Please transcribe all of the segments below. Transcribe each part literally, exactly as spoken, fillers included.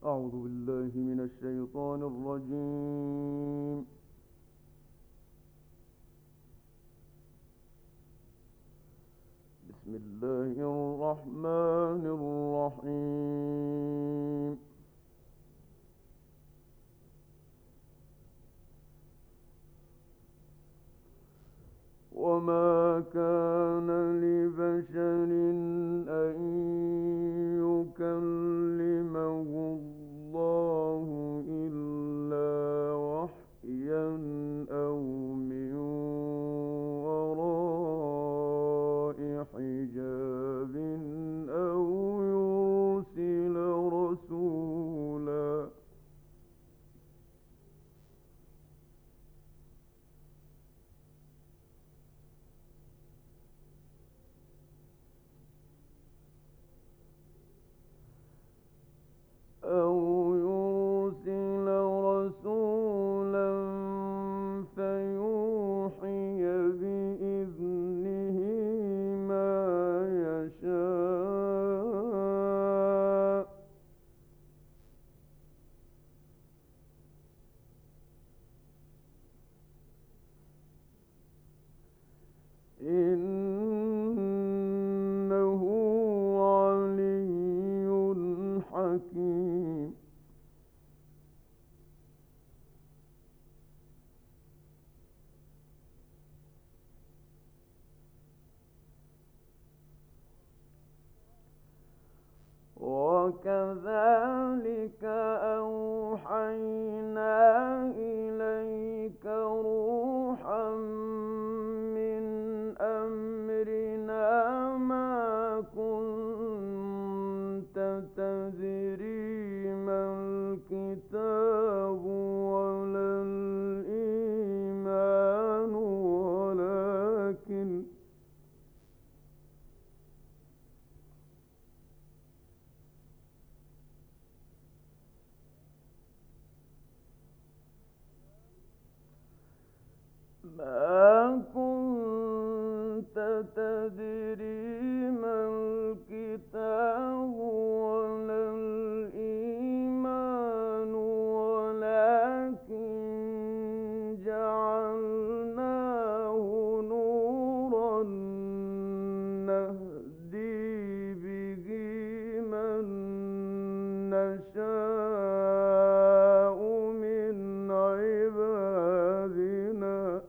أعوذ بالله من الشيطان الرجيم. بسم الله الرحمن الرحيم. وما كان لبشر أن يكلمه الله إلا وحيا أو من وراء حجاب أو يرسل رسولا أو يرسل رسولا فيوحي بإذنه ما يشاء. إنه علي حكيم. وكذلك أوحينا إليك روحا من أمرنا ما كنت تدري ما الكتاب ولا الإيمان ولكن ما كنت تدري ما الكتاب ولا الإيمان ولكن جعلناه نورا نهدي به من نشاء من عبادنا.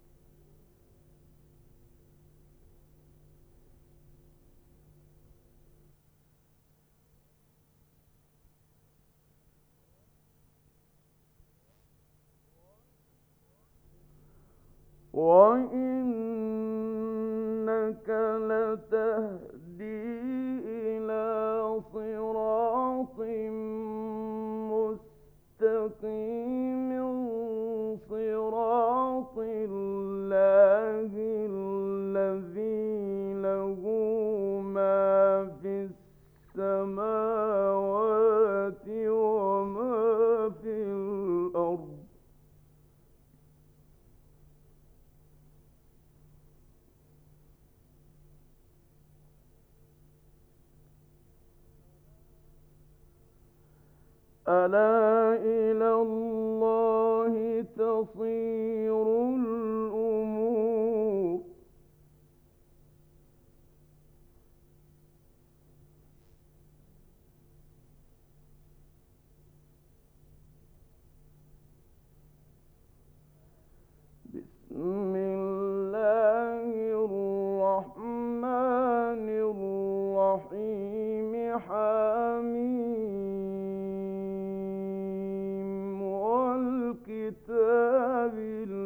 وإنك لتهدي إلى صراط مستقيم صراط الله الذي له ما في السماوات وما في الأرض. ألا إلى الله تصير الأمور. بسم الله الرحمن الرحيم. حميم والكتاب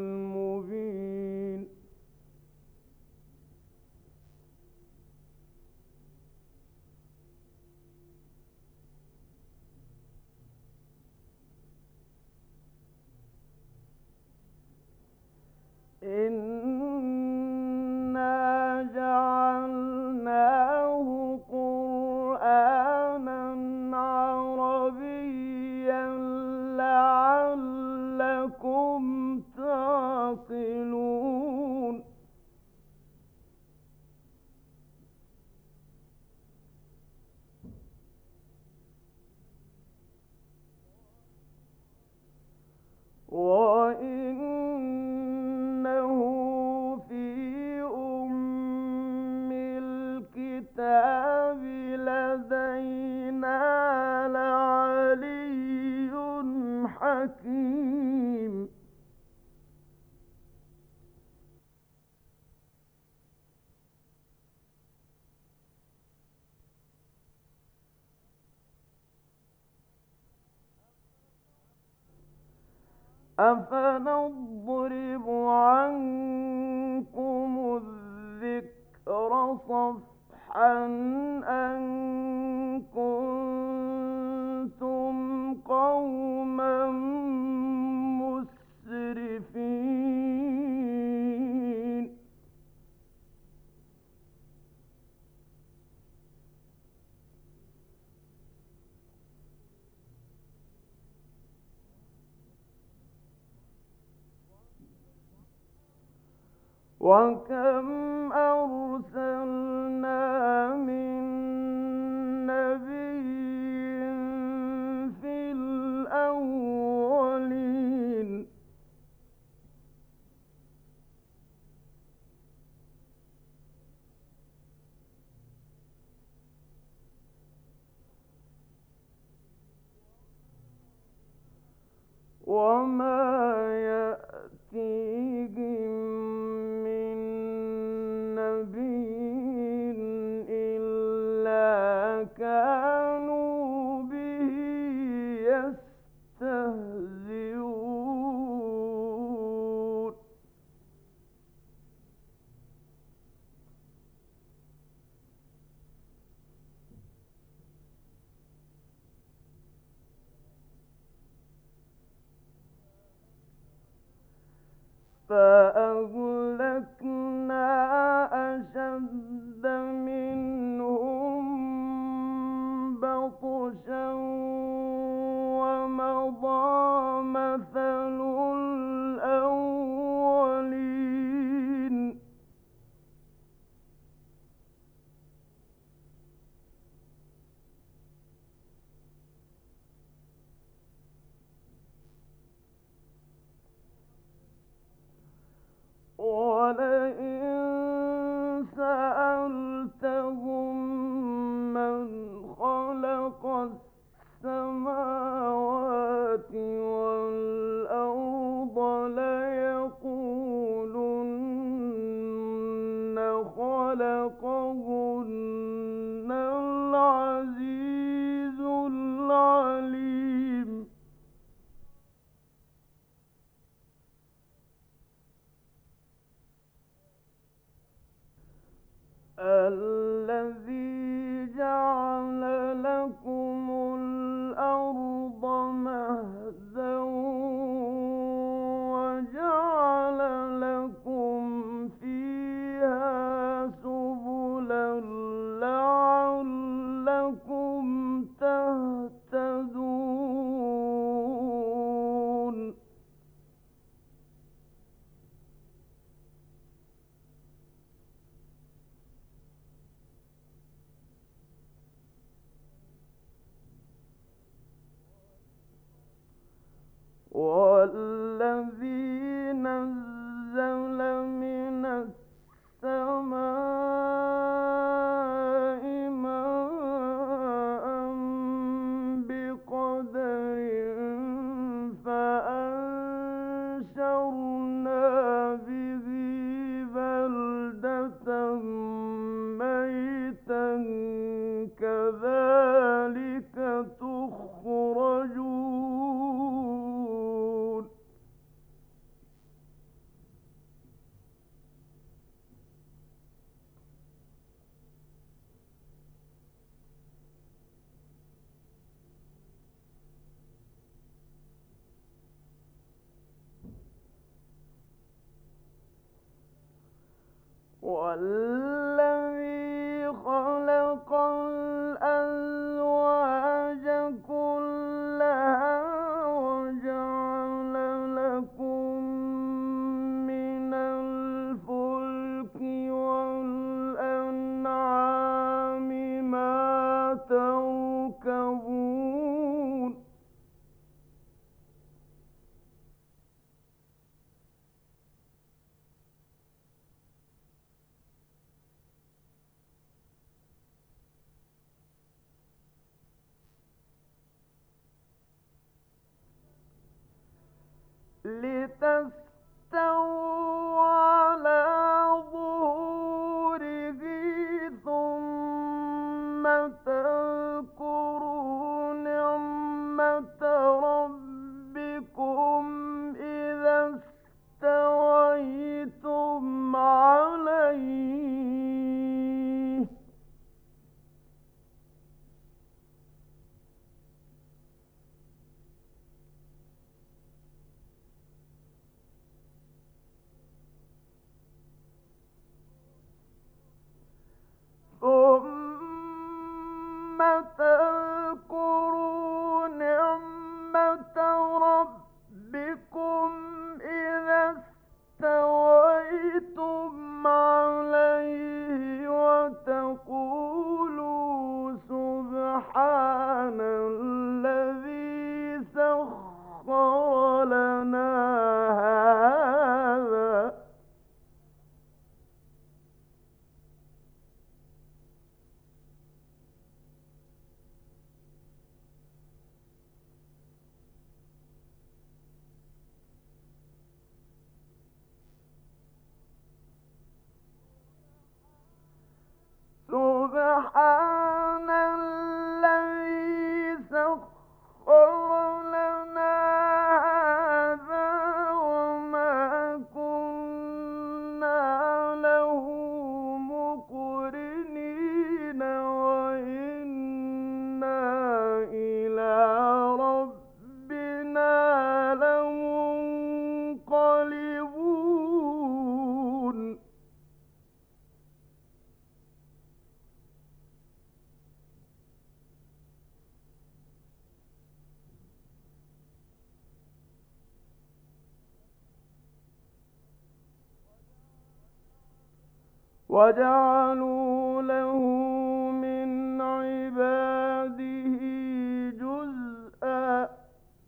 الكتاب لدينا لعلي حكيم. أفنضرب عنكم الذكر صفحا أن كنتم قوما مسرفين. وكم أرسلنا من نبي في الأولين وما يأتيهم من نبي إلا كانوا به يستهزئون. فأهلكنا أشد منهم بطشا ومضى مثل الأولين. ولئن سألتهم من خلق السماوات والأرض ليقولن خلقهن العزيز العليم. الذي جعل لكم الأرض مهدا وجعل لكم فيها سبلا لعلكم تهتدون. والذي نزل من السماء ماء بقدر فأنشرنا به بلدة ميتا كذلك تخرجون. والذي خلق الأزواج كلها وجعل لكم من الفلك والأنعام ما تركبون. لتستووا على ظهوره ثم تذكروا نعمة ربكم إذا استويتم عليه ثم تذكروا نعمة ربكم إذا استويتم عليه وتقولوا سبحان الذي سخر لنا هذا سبحان الذي سخر لنا هذا وما كنا له مقرنين وإنا إلى ربنا لمنقلبون وجعلوا له من عباده جزءا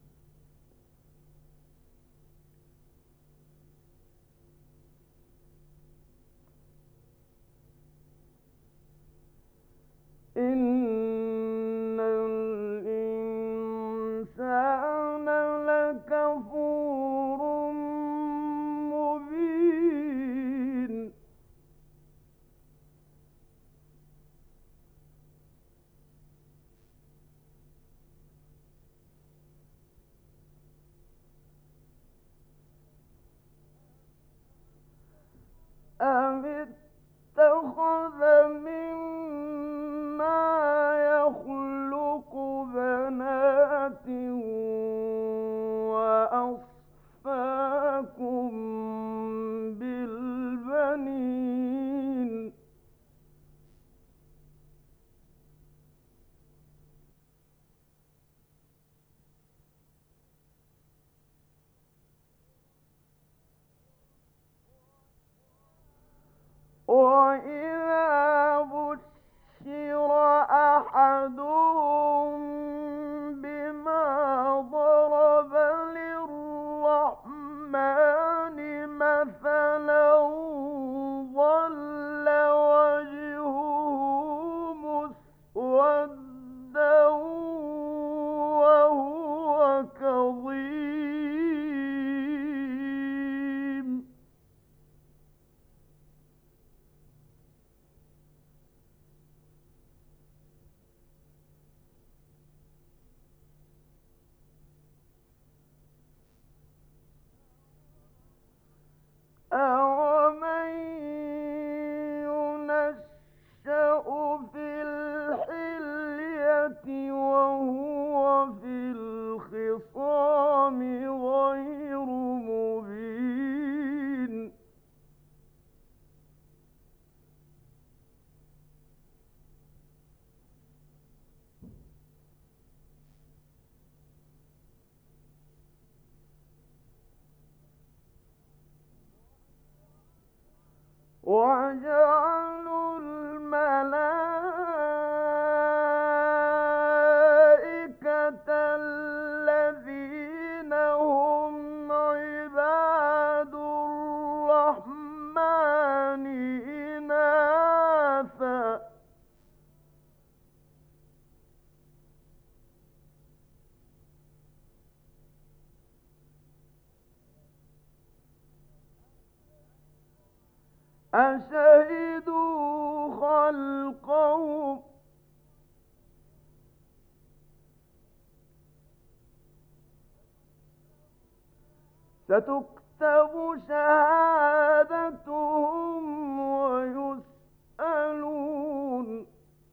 إن الإنسان لكفور مبين أم اتخذ مما يخلق بنات وأصفاكم بالبنين وإذا بشر أحدهم بما ضرب للرحمن مثلا ظل وجهه مسودا وهو كظيم أشهدوا خلقهم ستكتب شهادتهم ويسألون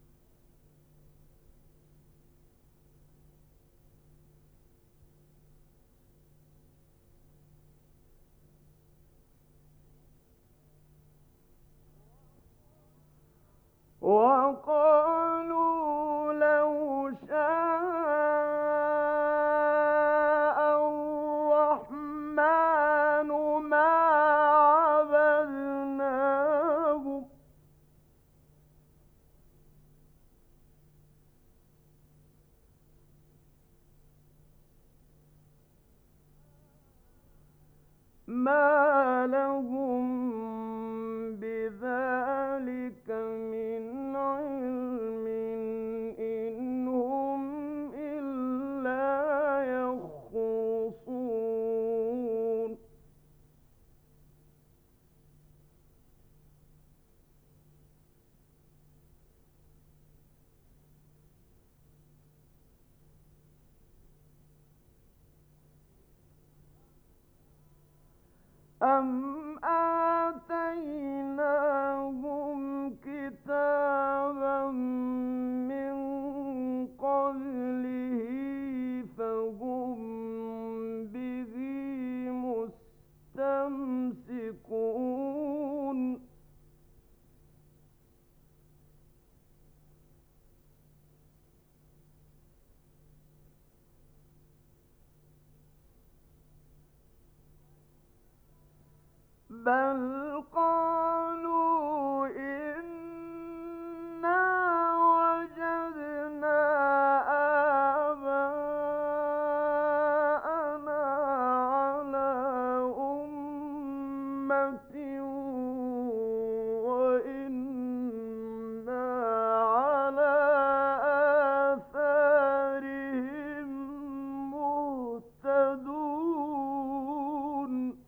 وقالوا لو شاء الرحمن ما عبدناهم ما لهم بذلك من علم إن هم إلا يخرصون أم آتيناهم كتابا من قبله فهم به مستمسكون بل قالوا إنا وجدنا آباءنا على أمة وإنا على آثارهم مهتدون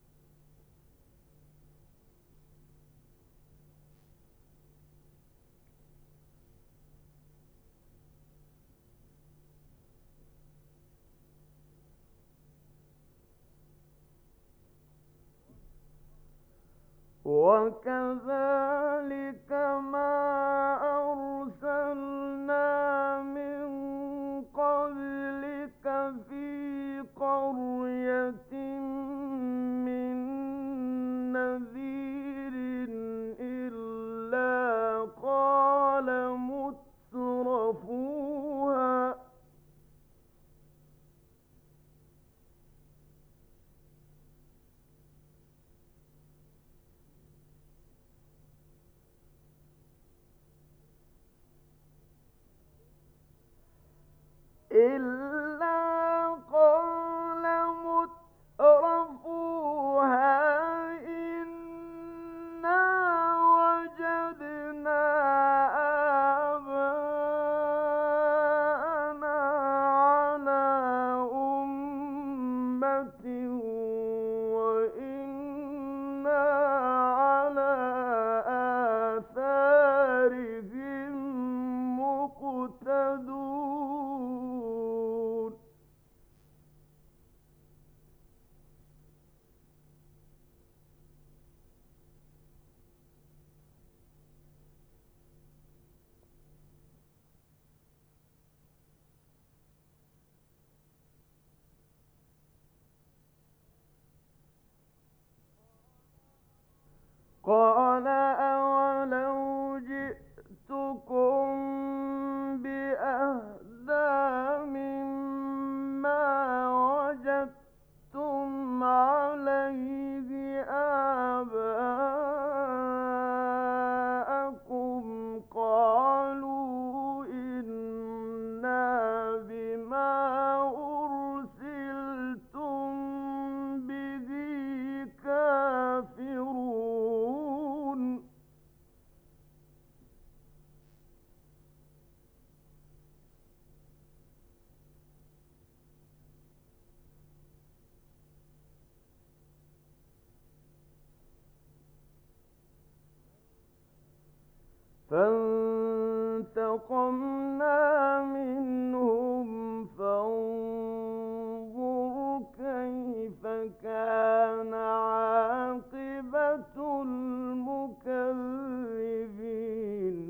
وكذلك ما أرسلنا من قبلك في قرية من نذير إلا قال مترفوها إلا قال مترفوها إنا وجدنا آباءنا على أمة وإنا على آثارهم مقتدون فانتقمنا منهم فانظر كيف كان عاقبة المكذبين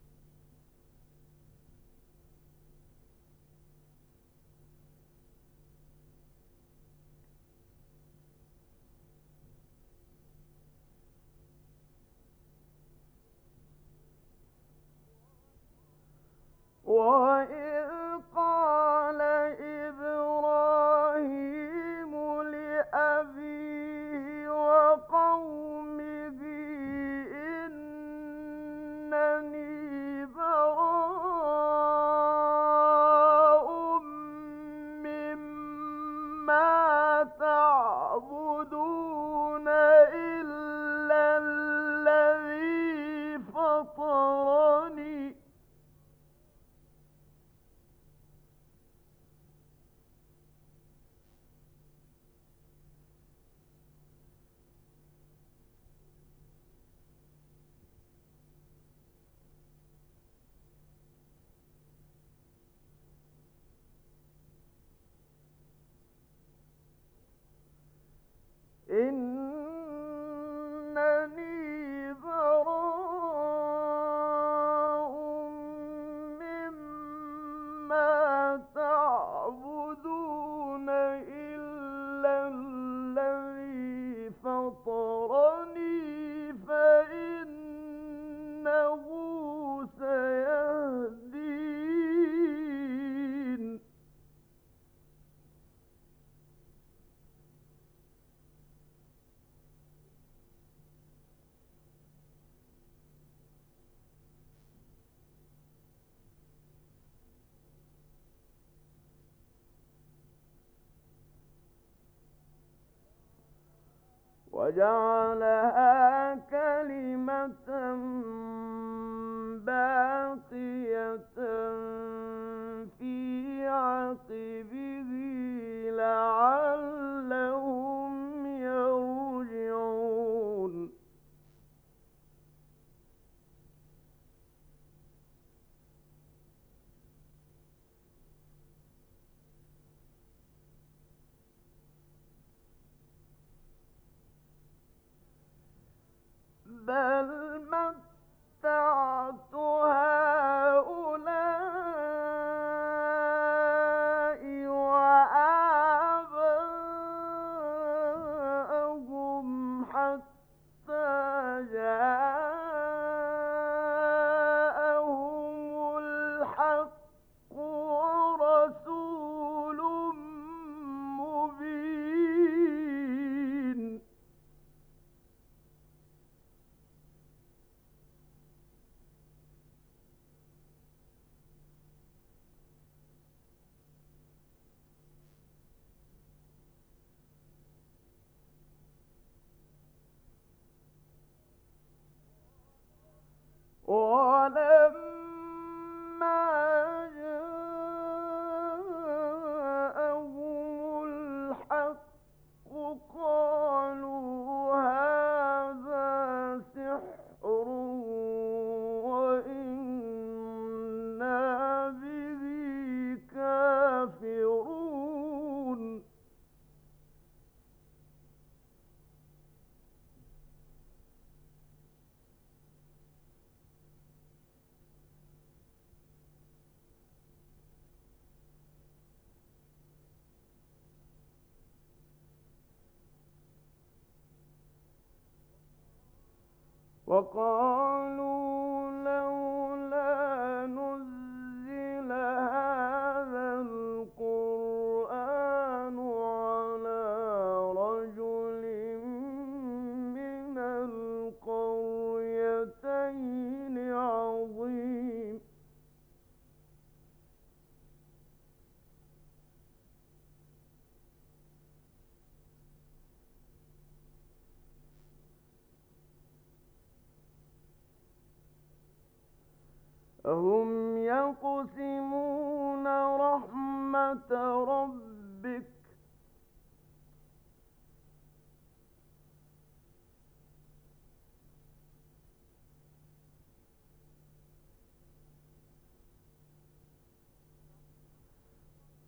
وإذ قال إبراهيم لأبيه وقومه إنني براء مما تعبدون إلا الذي فطرني إنني براء مما تعبدون إلا الذي فطرني فإنه سيهدين وجعلها كلمة باقية في عقبه لعلهم يرجعون بل متعت هؤلاء وآباءهم حتى جاءهم الحق ورسول مبين ولما جاءهم الحق قالوا هذا سحر وإنا به كافرون وقالوا لولا نزل هذا القرآن على رجل من القريتين عظيم أهم يقسمون رحمة ربك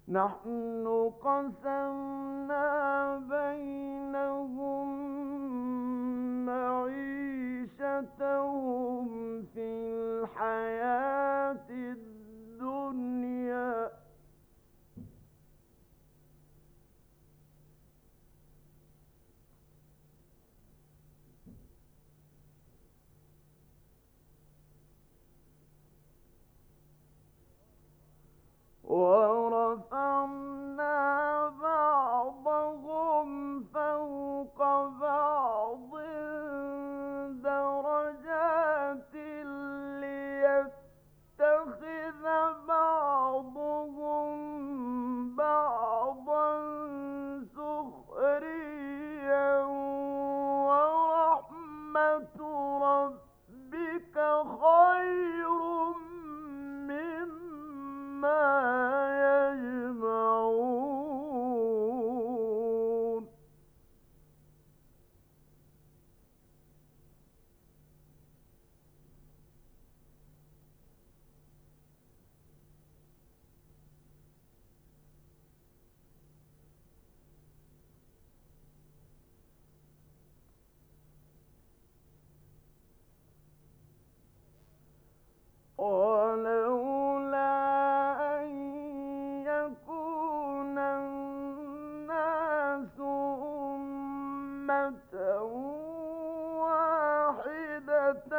نحن قسمنا بينهم معيشتهم في الحياة الدنيا ورفعنا بعضهم فوق بعض درجات ليتخذ بعضهم بعضا سخريا ورحمة ربك خير مما يجمعون ولولا أن يكون الناس أمة واحدة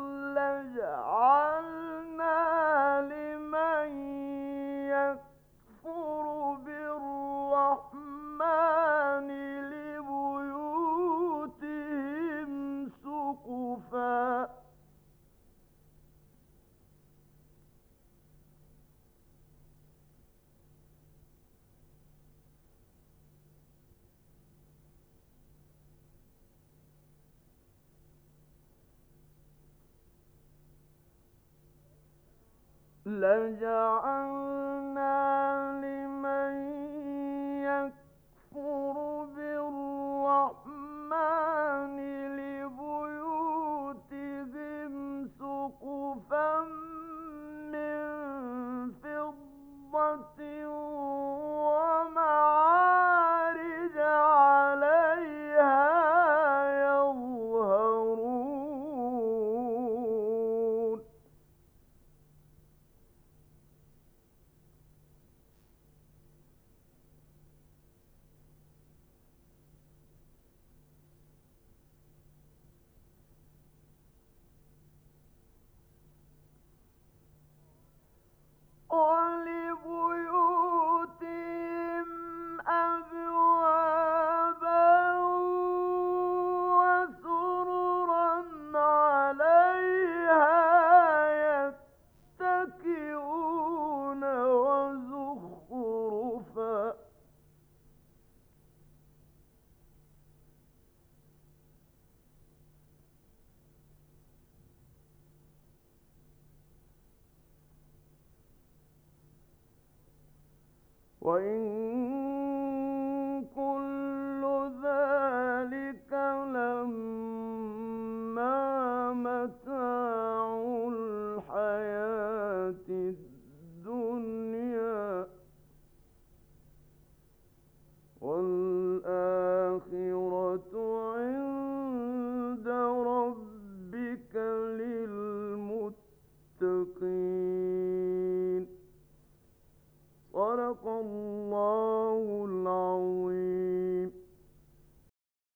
لجعلنا لمن يكفر بالرحمن لبيوتهم سقفا لجعلنا لمن يكفر بالرحمن لبيوتهم سقفا من فضة ومعارج عليها يظهرون ولبيوتهم أبوابا وسررا عليها يتكئون وزخرفا وإن كل ذلك لما متاع